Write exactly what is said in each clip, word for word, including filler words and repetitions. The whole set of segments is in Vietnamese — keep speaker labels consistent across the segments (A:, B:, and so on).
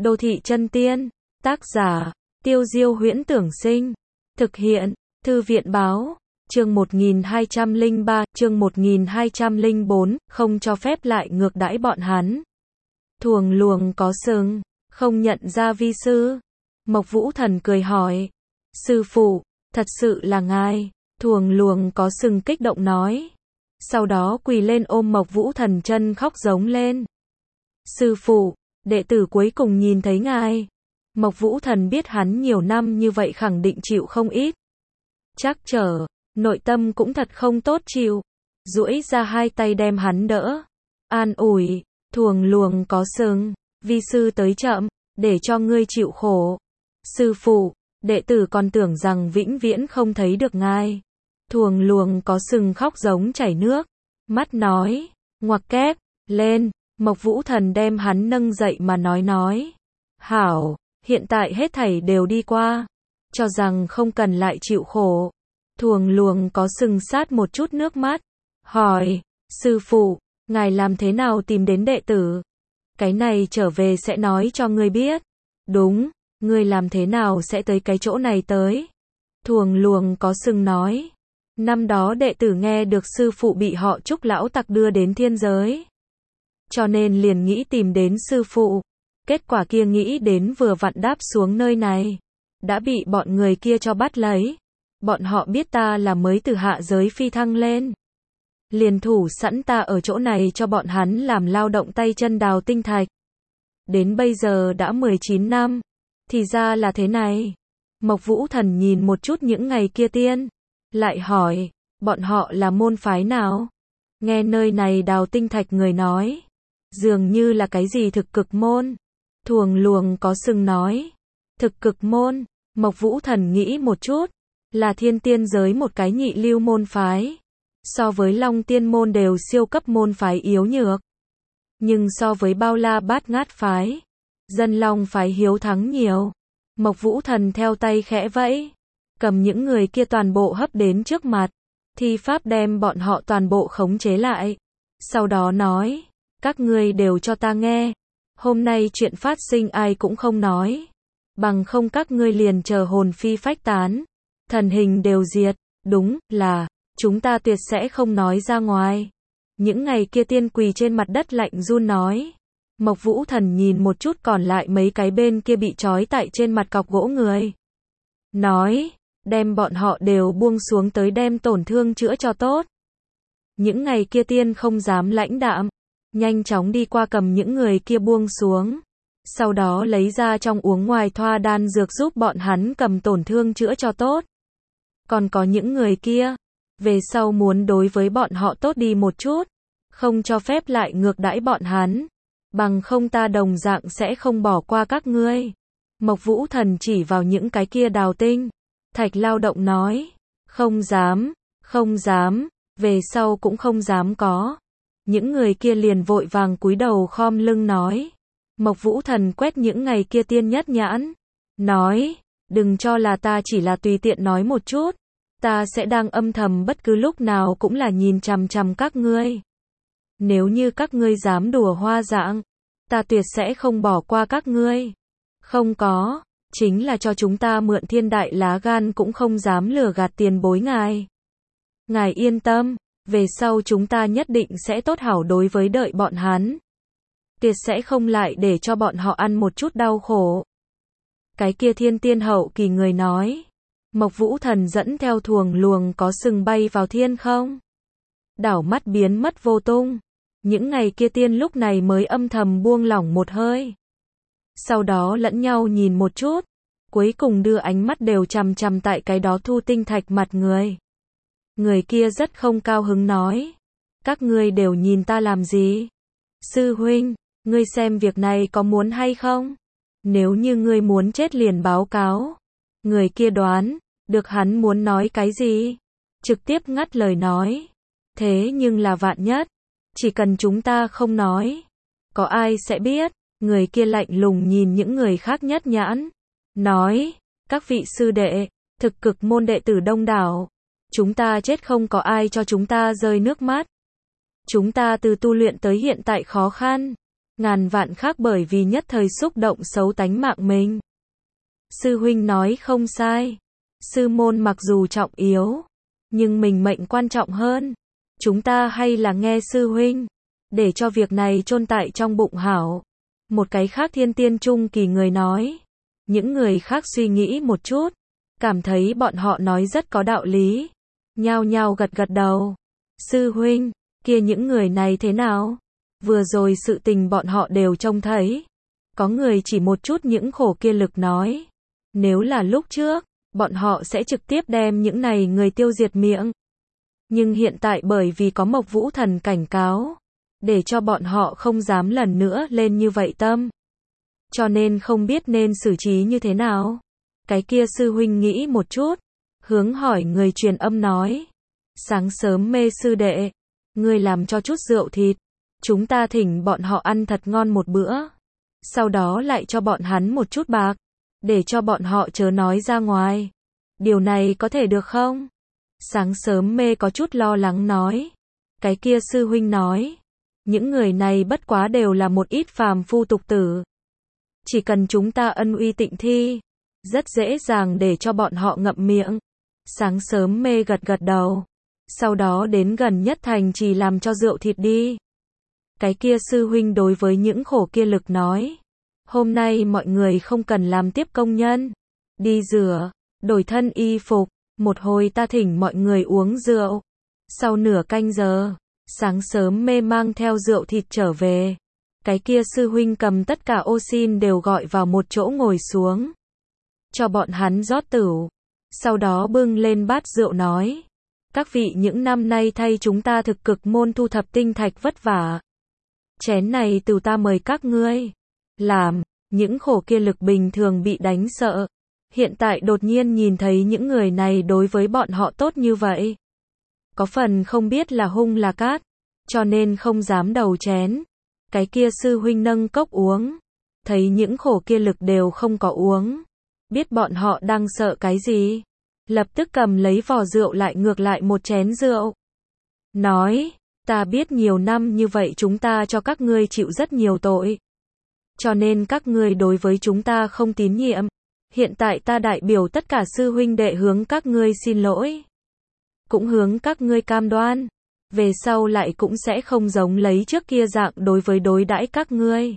A: Đô thị chân tiên, tác giả, Tiêu Diêu Huyễn Tưởng Sinh, thực hiện, Thư viện Báo, chương một nghìn hai trăm lẻ ba, chương một nghìn hai trăm lẻ bốn, không cho phép lại ngược đãi bọn hắn. Thuồng luồng có sừng, không nhận ra vi sư. Mộc Vũ Thần cười hỏi, sư phụ, thật sự là ngài? Thuồng luồng có sừng kích động nói. Sau đó quỳ lên ôm Mộc Vũ Thần chân khóc giống lên. Sư phụ, đệ tử cuối cùng nhìn thấy ngài. Mộc Vũ Thần biết hắn nhiều năm như vậy khẳng định chịu không ít. Chắc trở, nội tâm cũng thật không tốt chịu. Duỗi ra hai tay đem hắn đỡ. An ủi, thuồng luồng có sừng, vi sư tới chậm, để cho ngươi chịu khổ. Sư phụ, đệ tử còn tưởng rằng vĩnh viễn không thấy được ngài. Thuồng luồng có sừng khóc giống chảy nước. Mắt nói, ngoặc kép, lên. Mộc Vũ Thần đem hắn nâng dậy mà nói nói. Hảo, hiện tại hết thảy đều đi qua. Cho rằng không cần lại chịu khổ. Thuồng luồng có sừng sát một chút nước mắt. Hỏi, sư phụ, ngài làm thế nào tìm đến đệ tử? Cái này trở về sẽ nói cho ngươi biết. Đúng, ngươi làm thế nào sẽ tới cái chỗ này tới? Thuồng luồng có sừng nói. Năm đó đệ tử nghe được sư phụ bị họ Trúc lão tặc đưa đến thiên giới. Cho nên liền nghĩ tìm đến sư phụ. Kết quả kia nghĩ đến vừa vặn đáp xuống nơi này. Đã bị bọn người kia cho bắt lấy. Bọn họ biết ta là mới từ hạ giới phi thăng lên. Liền thủ sẵn ta ở chỗ này cho bọn hắn làm lao động tay chân đào tinh thạch. Đến bây giờ đã mười chín năm. Thì ra là thế này. Mộc Vũ Thần nhìn một chút những ngày kia tiên. Lại hỏi, bọn họ là môn phái nào? Nghe nơi này đào tinh thạch người nói. Dường như là cái gì thực cực môn. Thuồng luồng có sừng nói. Thực cực môn. Mộc Vũ Thần nghĩ một chút. Là thiên tiên giới một cái nhị lưu môn phái. So với Long Tiên môn đều siêu cấp môn phái yếu nhược. Nhưng so với Bao La Bát Ngát phái, Dân Long phái hiếu thắng nhiều. Mộc Vũ Thần theo tay khẽ vẫy, cầm những người kia toàn bộ hấp đến trước mặt, thi pháp đem bọn họ toàn bộ khống chế lại. Sau đó nói, các ngươi đều cho ta nghe, hôm nay chuyện phát sinh ai cũng không nói, bằng không các ngươi liền chờ hồn phi phách tán, thần hình đều diệt. Đúng là chúng ta tuyệt sẽ không nói ra ngoài. Những ngày kia tiên quỳ trên mặt đất lạnh run nói. Mộc Vũ Thần nhìn một chút còn lại mấy cái bên kia bị trói tại trên mặt cọc gỗ người. Nói, đem bọn họ đều buông xuống tới đem tổn thương chữa cho tốt. Những ngày kia tiên không dám lãnh đạm. Nhanh chóng đi qua cầm những người kia buông xuống. Sau đó lấy ra trong uống ngoài thoa đan dược giúp bọn hắn cầm tổn thương chữa cho tốt. Còn có những người kia. Về sau muốn đối với bọn họ tốt đi một chút. Không cho phép lại ngược đãi bọn hắn. Bằng không ta đồng dạng sẽ không bỏ qua các ngươi. Mộc Vũ Thần chỉ vào những cái kia đào tinh thạch lao động nói. Không dám, không dám, về sau cũng không dám có. Những người kia liền vội vàng cúi đầu khom lưng nói. Mộc Vũ Thần quét những ngày kia tiên nhất nhãn. Nói, đừng cho là ta chỉ là tùy tiện nói một chút. Ta sẽ đang âm thầm bất cứ lúc nào cũng là nhìn chằm chằm các ngươi. Nếu như các ngươi dám đùa hoa dạng, ta tuyệt sẽ không bỏ qua các ngươi. Không có, chính là cho chúng ta mượn thiên đại lá gan cũng không dám lừa gạt tiền bối ngài. Ngài yên tâm, về sau chúng ta nhất định sẽ tốt hảo đối với đợi bọn hắn. Tuyệt sẽ không lại để cho bọn họ ăn một chút đau khổ. Cái kia thiên tiên hậu kỳ người nói. Mộc Vũ Thần dẫn theo thuồng luồng có sừng bay vào thiên không. Đảo mắt biến mất vô tung. Những ngày kia tiên lúc này mới âm thầm buông lỏng một hơi. Sau đó lẫn nhau nhìn một chút. Cuối cùng đưa ánh mắt đều chằm chằm tại cái đó thu tinh thạch mặt người. Người kia rất không cao hứng nói. Các ngươi đều nhìn ta làm gì? Sư huynh, ngươi xem việc này có muốn hay không? Nếu như ngươi muốn chết liền báo cáo. Người kia đoán, được hắn muốn nói cái gì? Trực tiếp ngắt lời nói. Thế nhưng là vạn nhất. Chỉ cần chúng ta không nói. Có ai sẽ biết? Người kia lạnh lùng nhìn những người khác nhất nhãn. Nói, các vị sư đệ, thực cực môn đệ tử đông đảo. Chúng ta chết không có ai cho chúng ta rơi nước mắt. Chúng ta từ tu luyện tới hiện tại khó khăn. ngàn vạn khác bởi vì nhất thời xúc động xấu tánh mạng mình. Sư huynh nói không sai. Sư môn mặc dù trọng yếu, nhưng mình mệnh quan trọng hơn. Chúng ta hay là nghe sư huynh, để cho việc này chôn tại trong bụng hảo. Một cái khác thiên tiên trung kỳ người nói. Những người khác suy nghĩ một chút, cảm thấy bọn họ nói rất có đạo lý. Nhao nhao gật gật đầu. Sư huynh, kia những người này thế nào? Vừa rồi sự tình bọn họ đều trông thấy. Có người chỉ một chút những khổ kia lực nói. Nếu là lúc trước, bọn họ sẽ trực tiếp đem những này người tiêu diệt miệng. Nhưng hiện tại bởi vì có Mộc Vũ Thần cảnh cáo, để cho bọn họ không dám lần nữa lên như vậy tâm. Cho nên không biết nên xử trí như thế nào. Cái kia sư huynh nghĩ một chút, hướng hỏi người truyền âm nói. Sáng sớm mê sư đệ, ngươi làm cho chút rượu thịt, chúng ta thỉnh bọn họ ăn thật ngon một bữa. Sau đó lại cho bọn hắn một chút bạc, để cho bọn họ chớ nói ra ngoài. Điều này có thể được không? Sáng sớm mê có chút lo lắng nói. Cái kia sư huynh nói. Những người này bất quá đều là một ít phàm phu tục tử. Chỉ cần chúng ta ân uy tịnh thi, rất dễ dàng để cho bọn họ ngậm miệng. Sáng sớm mê gật gật đầu. Sau đó đến gần nhất thành chỉ làm cho rượu thịt đi. Cái kia sư huynh đối với những khổ kia lực nói. Hôm nay mọi người không cần làm tiếp công nhân. Đi rửa, đổi thân y phục. Một hồi ta thỉnh mọi người uống rượu. Sau nửa canh giờ, sáng sớm mê mang theo rượu thịt trở về. Cái kia sư huynh cầm tất cả ô xin đều gọi vào một chỗ ngồi xuống. Cho bọn hắn rót tửu. Sau đó bưng lên bát rượu nói. Các vị những năm nay thay chúng ta thực cực môn thu thập tinh thạch vất vả. Chén này từ ta mời các ngươi. Làm, những khổ kia lực bình thường bị đánh sợ. Hiện tại đột nhiên nhìn thấy những người này đối với bọn họ tốt như vậy. Có phần không biết là hung là cát, cho nên không dám đầu chén. Cái kia sư huynh nâng cốc uống. Thấy những khổ kia lực đều không có uống. Biết bọn họ đang sợ cái gì. Lập tức cầm lấy vò rượu lại ngược lại một chén rượu. Nói, ta biết nhiều năm như vậy chúng ta cho các ngươi chịu rất nhiều tội. Cho nên các ngươi đối với chúng ta không tín nhiệm. Hiện tại ta đại biểu tất cả sư huynh đệ hướng các ngươi xin lỗi. Cũng hướng các ngươi cam đoan. Về sau lại cũng sẽ không giống lấy trước kia dạng đối với đối đãi các ngươi.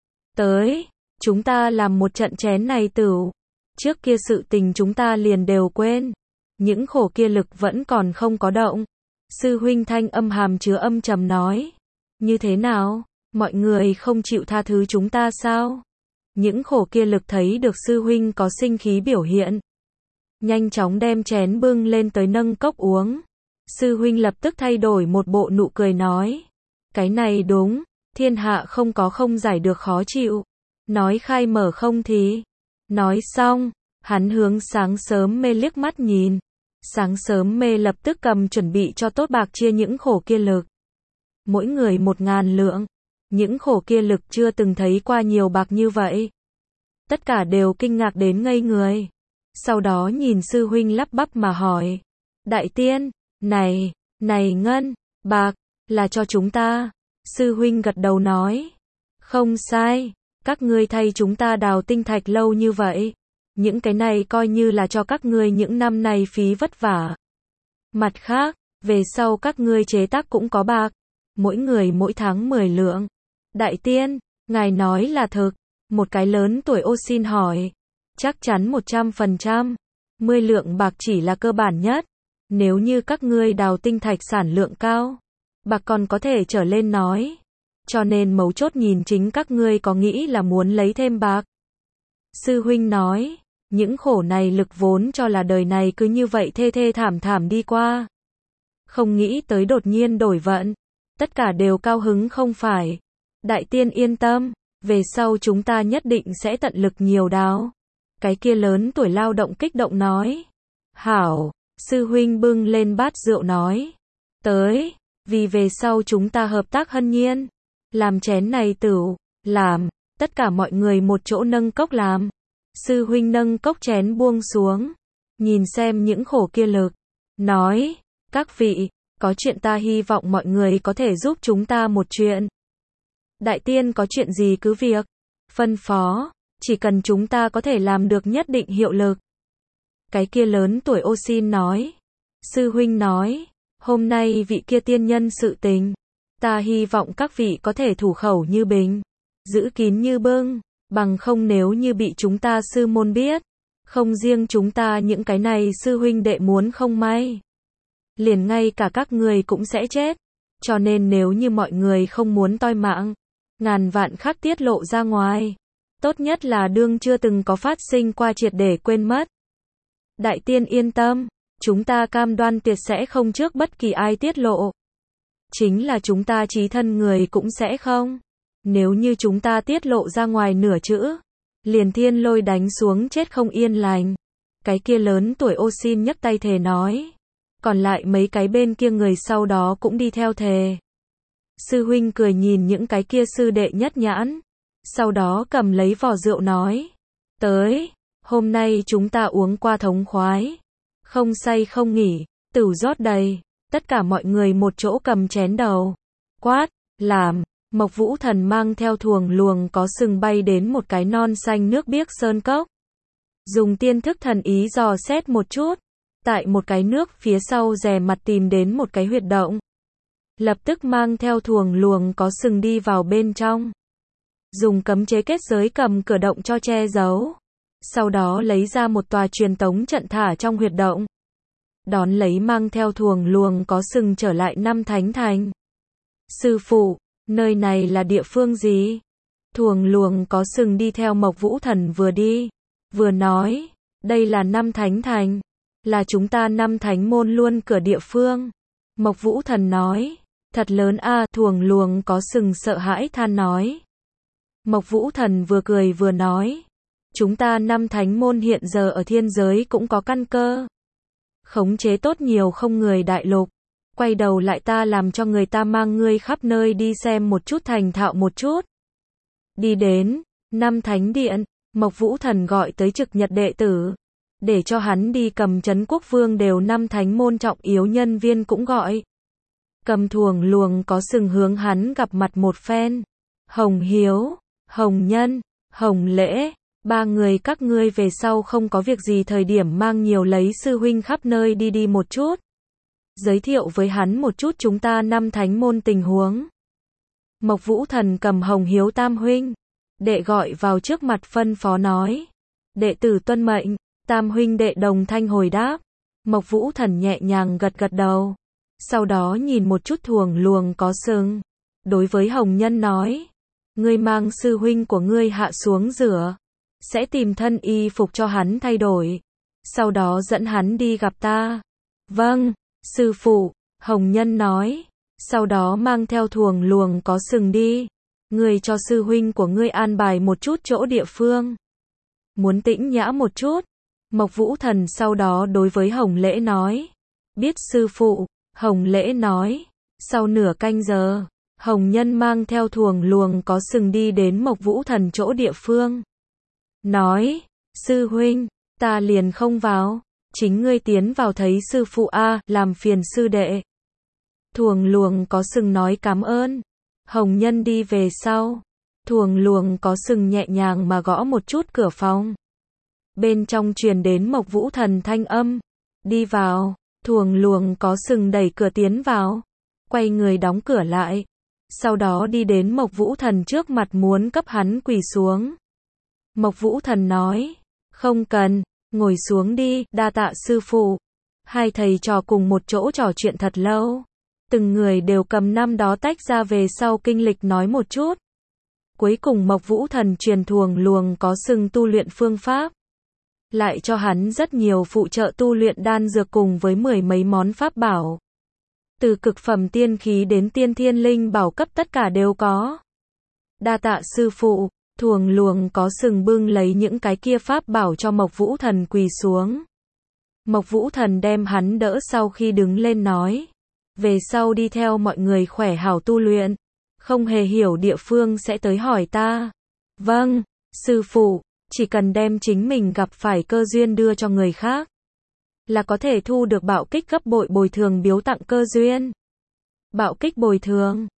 A: Tới, chúng ta làm một trận chén này tửu. Trước kia sự tình chúng ta liền đều quên. Những khổ kia lực vẫn còn không có động. Sư huynh thanh âm hàm chứa âm trầm nói. Như thế nào? Mọi người không chịu tha thứ chúng ta sao? Những khổ kia lực thấy được sư huynh có sinh khí biểu hiện. Nhanh chóng đem chén bưng lên tới nâng cốc uống. Sư huynh lập tức thay đổi một bộ nụ cười nói. Cái này đúng, thiên hạ không có không giải được khó chịu. Nói khai mở không thì. Nói xong, hắn hướng sáng sớm mê liếc mắt nhìn. Sáng sớm mê lập tức cầm chuẩn bị cho tốt bạc chia những khổ kia lực. Mỗi người một ngàn lượng. Những khổ kia lực chưa từng thấy qua nhiều bạc như vậy. Tất cả đều kinh ngạc đến ngây người. Sau đó nhìn sư huynh lắp bắp mà hỏi. Đại tiên, này, này ngân, bạc, là cho chúng ta. Sư huynh gật đầu nói. Không sai, các ngươi thay chúng ta đào tinh thạch lâu như vậy. Những cái này coi như là cho các ngươi những năm này phí vất vả. Mặt khác, về sau các ngươi chế tác cũng có bạc. Mỗi người mỗi tháng mười lượng. Đại tiên, ngài nói là thực. Một cái lớn tuổi ô xin hỏi. Chắc chắn một trăm phần trăm. mười lượng bạc chỉ là cơ bản nhất. Nếu như các ngươi đào tinh thạch sản lượng cao, bạc còn có thể trở lên nói. Cho nên mấu chốt nhìn chính các ngươi có nghĩ là muốn lấy thêm bạc. Sư huynh nói, những khổ này lực vốn cho là đời này cứ như vậy thê thê thảm thảm đi qua. Không nghĩ tới đột nhiên đổi vận. Tất cả đều cao hứng không phải. Đại tiên yên tâm, về sau chúng ta nhất định sẽ tận lực nhiều đào. Cái kia lớn tuổi lao động kích động nói. Hảo, sư huynh bưng lên bát rượu nói. Tới, vì về sau chúng ta hợp tác hân nhiên. Làm chén này tửu, làm, tất cả mọi người một chỗ nâng cốc làm. Sư huynh nâng cốc chén buông xuống. Nhìn xem những khổ kia lực. Nói, các vị, có chuyện ta hy vọng mọi người có thể giúp chúng ta một chuyện. Đại tiên có chuyện gì cứ việc phân phó, chỉ cần chúng ta có thể làm được nhất định hiệu lực. Cái kia lớn tuổi ô xin nói. Sư huynh nói, hôm nay vị kia tiên nhân sự tình, ta hy vọng các vị có thể thủ khẩu như bình, giữ kín như bưng, bằng không nếu như bị chúng ta sư môn biết, không riêng chúng ta những cái này sư huynh đệ muốn không may, liền ngay cả các người cũng sẽ chết. Cho nên nếu như mọi người không muốn toi mạng, ngàn vạn khắc tiết lộ ra ngoài, tốt nhất là đương chưa từng có phát sinh qua triệt để quên mất. Đại tiên yên tâm, chúng ta cam đoan tuyệt sẽ không trước bất kỳ ai tiết lộ. Chính là chúng ta chí thân người cũng sẽ không. Nếu như chúng ta tiết lộ ra ngoài nửa chữ, liền thiên lôi đánh xuống chết không yên lành. Cái kia lớn tuổi ô xin nhấc tay thề nói. Còn lại mấy cái bên kia người sau đó cũng đi theo thề. Sư huynh cười nhìn những cái kia sư đệ nhất nhãn. Sau đó cầm lấy vò rượu nói. Tới, hôm nay chúng ta uống qua thống khoái. Không say không nghỉ, tửu rót đầy. Tất cả mọi người một chỗ cầm chén đầu. Quát, làm. Mộc Vũ Thần mang theo thuồng luồng có sừng bay đến một cái non xanh nước biếc sơn cốc. Dùng tiên thức thần ý dò xét một chút. Tại một cái nước phía sau rè mặt tìm đến một cái huyệt động. Lập tức mang theo thuồng luồng có sừng đi vào bên trong. Dùng cấm chế kết giới cầm cửa động cho che giấu. Sau đó lấy ra một tòa truyền tống trận thả trong huyệt động. Đón lấy mang theo thuồng luồng có sừng trở lại Năm Thánh Thành. Sư phụ, nơi này là địa phương gì? Thuồng luồng có sừng đi theo Mộc Vũ Thần vừa đi, vừa nói, đây là Năm Thánh Thành, là chúng ta Năm Thánh môn luôn cửa địa phương. Mộc Vũ Thần nói, thật lớn a, thuồng luồng có sừng sợ hãi than nói. Mộc Vũ Thần vừa cười vừa nói, chúng ta Năm Thánh môn hiện giờ ở thiên giới cũng có căn cơ. Khống chế tốt nhiều không người đại lục. Quay đầu lại ta làm cho người ta mang ngươi khắp nơi đi xem một chút thành thạo một chút. Đi đến Năm Thánh Điện, Mộc Vũ Thần gọi tới trực nhật đệ tử. Để cho hắn đi cầm Trấn Quốc Vương đều Năm Thánh môn trọng yếu nhân viên cũng gọi. Cầm thuồng luồng có sừng hướng hắn gặp mặt một phen. Hồng Hiếu, Hồng Nhân, Hồng Lễ, ba người các ngươi về sau không có việc gì thời điểm mang nhiều lấy sư huynh khắp nơi đi đi một chút. Giới thiệu với hắn một chút chúng ta Năm Thánh môn tình huống. Mộc Vũ Thần cầm Hồng Hiếu tam huynh, đệ gọi vào trước mặt phân phó nói. Đệ tử tuân mệnh, tam huynh đệ đồng thanh hồi đáp. Mộc Vũ Thần nhẹ nhàng gật gật đầu. Sau đó nhìn một chút thuồng luồng có sừng. Đối với Hồng Nhân nói. Ngươi mang sư huynh của ngươi hạ xuống rửa. Sẽ tìm thân y phục cho hắn thay đổi. Sau đó dẫn hắn đi gặp ta. Vâng, sư phụ, Hồng Nhân nói. Sau đó mang theo thuồng luồng có sừng đi. Ngươi cho sư huynh của ngươi an bài một chút chỗ địa phương. Muốn tĩnh nhã một chút. Mộc Vũ Thần sau đó đối với Hồng Lễ nói. Biết sư phụ, Hồng Lễ nói. Sau nửa canh giờ, Hồng Nhân mang theo thuồng luồng có sừng đi đến Mộc Vũ Thần chỗ địa phương. Nói, sư huynh, ta liền không vào. Chính ngươi tiến vào thấy sư phụ a, làm phiền sư đệ. Thuồng luồng có sừng nói cảm ơn. Hồng Nhân đi về sau. Thuồng luồng có sừng nhẹ nhàng mà gõ một chút cửa phòng. Bên trong truyền đến Mộc Vũ Thần thanh âm. Đi vào. Thuồng luồng có sừng đẩy cửa tiến vào. Quay người đóng cửa lại. Sau đó đi đến Mộc Vũ Thần trước mặt muốn cấp hắn quỳ xuống. Mộc Vũ Thần nói. Không cần, ngồi xuống đi, đa tạ sư phụ. Hai thầy trò cùng một chỗ trò chuyện thật lâu. Từng người đều cầm năm đó tách ra về sau kinh lịch nói một chút. Cuối cùng Mộc Vũ Thần truyền thuồng luồng có sừng tu luyện phương pháp. Lại cho hắn rất nhiều phụ trợ tu luyện đan dược cùng với mười mấy món pháp bảo. Từ cực phẩm tiên khí đến tiên thiên linh bảo cấp tất cả đều có. Đa tạ sư phụ, thuồng luồng có sừng bưng lấy những cái kia pháp bảo cho Mộc Vũ Thần quỳ xuống. Mộc Vũ Thần đem hắn đỡ sau khi đứng lên nói. Về sau đi theo mọi người khỏe hảo tu luyện. Không hề hiểu địa phương sẽ tới hỏi ta. Vâng, sư phụ, chỉ cần đem chính mình gặp phải cơ duyên đưa cho người khác. Là có thể thu được bạo kích gấp bội bồi thường biếu tặng cơ duyên. Bạo kích bồi thường.